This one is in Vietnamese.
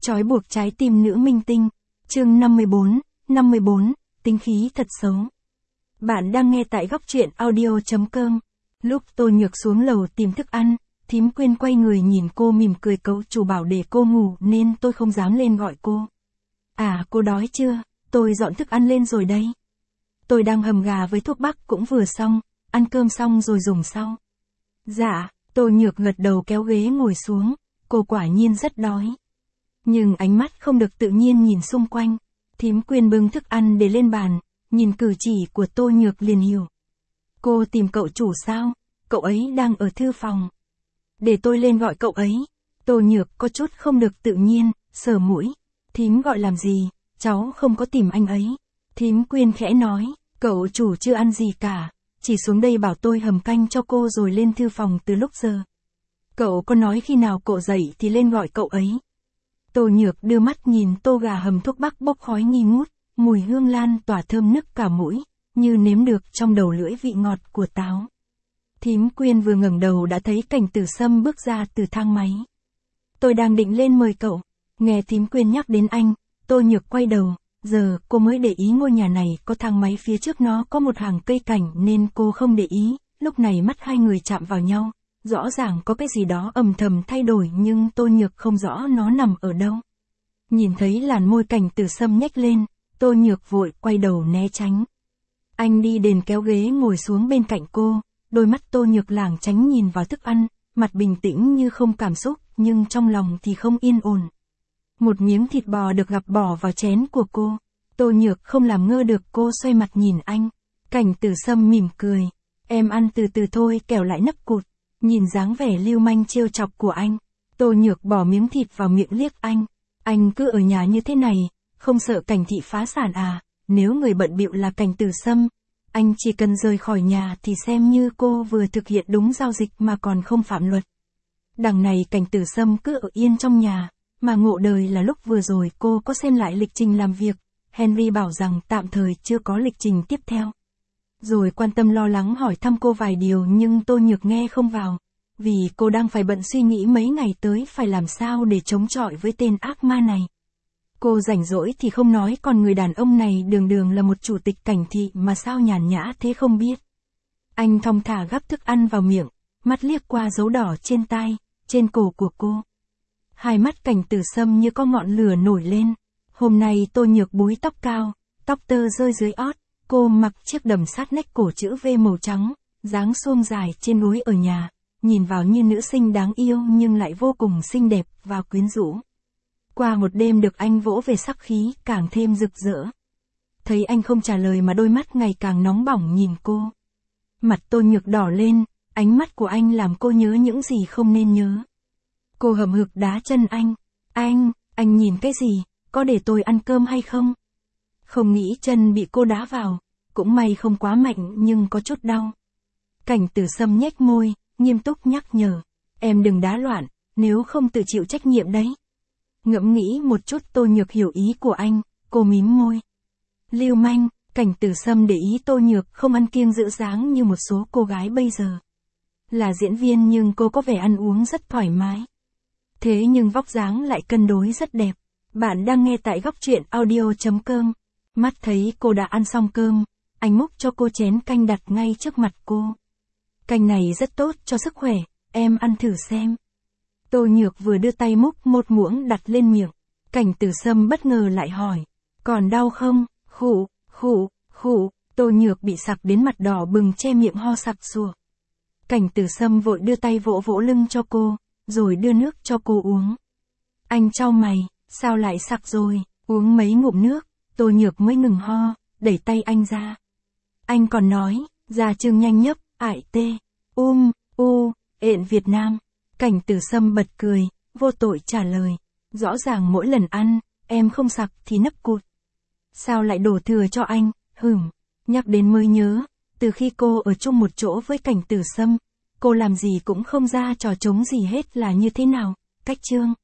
Trói buộc trái tim nữ minh tinh. Chương 54, tính khí thật xấu. Bạn đang nghe tại góc truyện audio.com. Lúc Tô Nhược xuống lầu tìm thức ăn, Thím Quyên quay người nhìn cô mỉm cười cậu chủ bảo để cô ngủ nên tôi không dám lên gọi cô. À, cô đói chưa? Tôi dọn thức ăn lên rồi đây. Tôi đang hầm gà với thuốc bắc cũng vừa xong, ăn cơm xong rồi dùng sau. Dạ, Tô Nhược gật đầu kéo ghế ngồi xuống, cô quả nhiên rất đói. Nhưng ánh mắt không được tự nhiên nhìn xung quanh. Thím Quyên bưng thức ăn để lên bàn, nhìn cử chỉ của Tô Nhược liền hiểu. Cô tìm cậu chủ sao? Cậu ấy đang ở thư phòng. Để tôi lên gọi cậu ấy. Tô Nhược có chút không được tự nhiên, sờ mũi. Thím gọi làm gì? Cháu không có tìm anh ấy. Thím Quyên khẽ nói, cậu chủ chưa ăn gì cả, chỉ xuống đây bảo tôi hầm canh cho cô rồi lên thư phòng từ lúc giờ. Cậu có nói khi nào cậu dậy thì lên gọi cậu ấy. Tô Nhược đưa mắt nhìn tô gà hầm thuốc bắc bốc khói nghi ngút, mùi hương lan tỏa thơm nức cả mũi, như nếm được trong đầu lưỡi vị ngọt của táo. Thím Quyên vừa ngẩng đầu đã thấy Cảnh Tử Sâm bước ra từ thang máy. Tôi đang định lên mời cậu, nghe thím Quyên nhắc đến anh, Tô Nhược quay đầu, giờ cô mới để ý ngôi nhà này có thang máy phía trước nó có một hàng cây cảnh nên cô không để ý, lúc này mắt hai người chạm vào nhau. Rõ ràng có cái gì đó âm thầm thay đổi nhưng Tô Nhược không rõ nó nằm ở đâu. Nhìn thấy làn môi Cảnh Tử Sâm nhếch lên, Tô Nhược vội quay đầu né tránh. Anh đi đến kéo ghế ngồi xuống bên cạnh cô, đôi mắt Tô Nhược lảng tránh nhìn vào thức ăn, mặt bình tĩnh như không cảm xúc, nhưng trong lòng thì không yên ổn. Một miếng thịt bò được gắp bỏ vào chén của cô, Tô Nhược không làm ngơ được cô xoay mặt nhìn anh. Cảnh Tử Sâm mỉm cười, em ăn từ từ thôi kẻo lại nấp cụt. Nhìn dáng vẻ lưu manh trêu chọc của anh, Tô Nhược bỏ miếng thịt vào miệng liếc anh cứ ở nhà như thế này, không sợ Cảnh thị phá sản à? Nếu người bận bịu là Cảnh Tử Sâm, anh chỉ cần rời khỏi nhà thì xem như cô vừa thực hiện đúng giao dịch mà còn không phạm luật. Đằng này Cảnh Tử Sâm cứ ở yên trong nhà, mà ngộ đời là lúc vừa rồi cô có xem lại lịch trình làm việc, Henry bảo rằng tạm thời chưa có lịch trình tiếp theo. Rồi quan tâm lo lắng hỏi thăm cô vài điều nhưng Tô Nhược nghe không vào, vì cô đang phải bận suy nghĩ mấy ngày tới phải làm sao để chống chọi với tên ác ma này. Cô rảnh rỗi thì không nói còn người đàn ông này đường đường là một chủ tịch Cảnh thị mà sao nhàn nhã thế không biết. Anh thong thả gắp thức ăn vào miệng, mắt liếc qua dấu đỏ trên tai, trên cổ của cô. Hai mắt Cảnh Tử Sâm như có ngọn lửa nổi lên. Hôm nay Tô Nhược búi tóc cao, tóc tơ rơi dưới ót. Cô mặc chiếc đầm sát nách cổ chữ V màu trắng, dáng xuông dài trên gối ở nhà, nhìn vào như nữ sinh đáng yêu nhưng lại vô cùng xinh đẹp và quyến rũ. Qua một đêm được anh vỗ về sắc khí càng thêm rực rỡ. Thấy anh không trả lời mà đôi mắt ngày càng nóng bỏng nhìn cô. Mặt Tô Nhược đỏ lên, ánh mắt của anh làm cô nhớ những gì không nên nhớ. Cô hậm hực đá chân anh. Anh nhìn cái gì, có để tôi ăn cơm hay không? Không nghĩ chân bị cô đá vào, cũng may không quá mạnh nhưng có chút đau. Cảnh Tử Sâm nhếch môi, nghiêm túc nhắc nhở, em đừng đá loạn, nếu không tự chịu trách nhiệm đấy. Ngẫm nghĩ một chút Tô Nhược hiểu ý của anh, cô mím môi. Lưu manh, Cảnh Tử Sâm để ý Tô Nhược không ăn kiêng giữ dáng như một số cô gái bây giờ. Là diễn viên nhưng cô có vẻ ăn uống rất thoải mái. Thế nhưng vóc dáng lại cân đối rất đẹp. Bạn đang nghe tại góc truyện audio.com. Mắt thấy cô đã ăn xong cơm, anh múc cho cô chén canh đặt ngay trước mặt cô. Canh này rất tốt cho sức khỏe, em ăn thử xem. Tô Nhược vừa đưa tay múc một muỗng đặt lên miệng. Cảnh Tử Sâm bất ngờ lại hỏi, còn đau không? Khụ. Tô Nhược bị sặc đến mặt đỏ bừng che miệng ho sặc sụa. Cảnh Tử Sâm vội đưa tay vỗ vỗ lưng cho cô, rồi đưa nước cho cô uống. Anh chau mày, sao lại sặc rồi? Uống mấy ngụm nước, Tô Nhược mới ngừng ho, đẩy tay anh ra. Anh còn nói, ra chương nhanh nhấp, ải tê, ẹn Việt Nam. Cảnh Tử Sâm bật cười, vô tội trả lời. Rõ ràng mỗi lần ăn, em không sặc thì nấp cụt. Sao lại đổ thừa cho anh, nhắc đến mới nhớ, từ khi cô ở chung một chỗ với Cảnh Tử Sâm, cô làm gì cũng không ra trò trống gì hết là như thế nào, cách chương.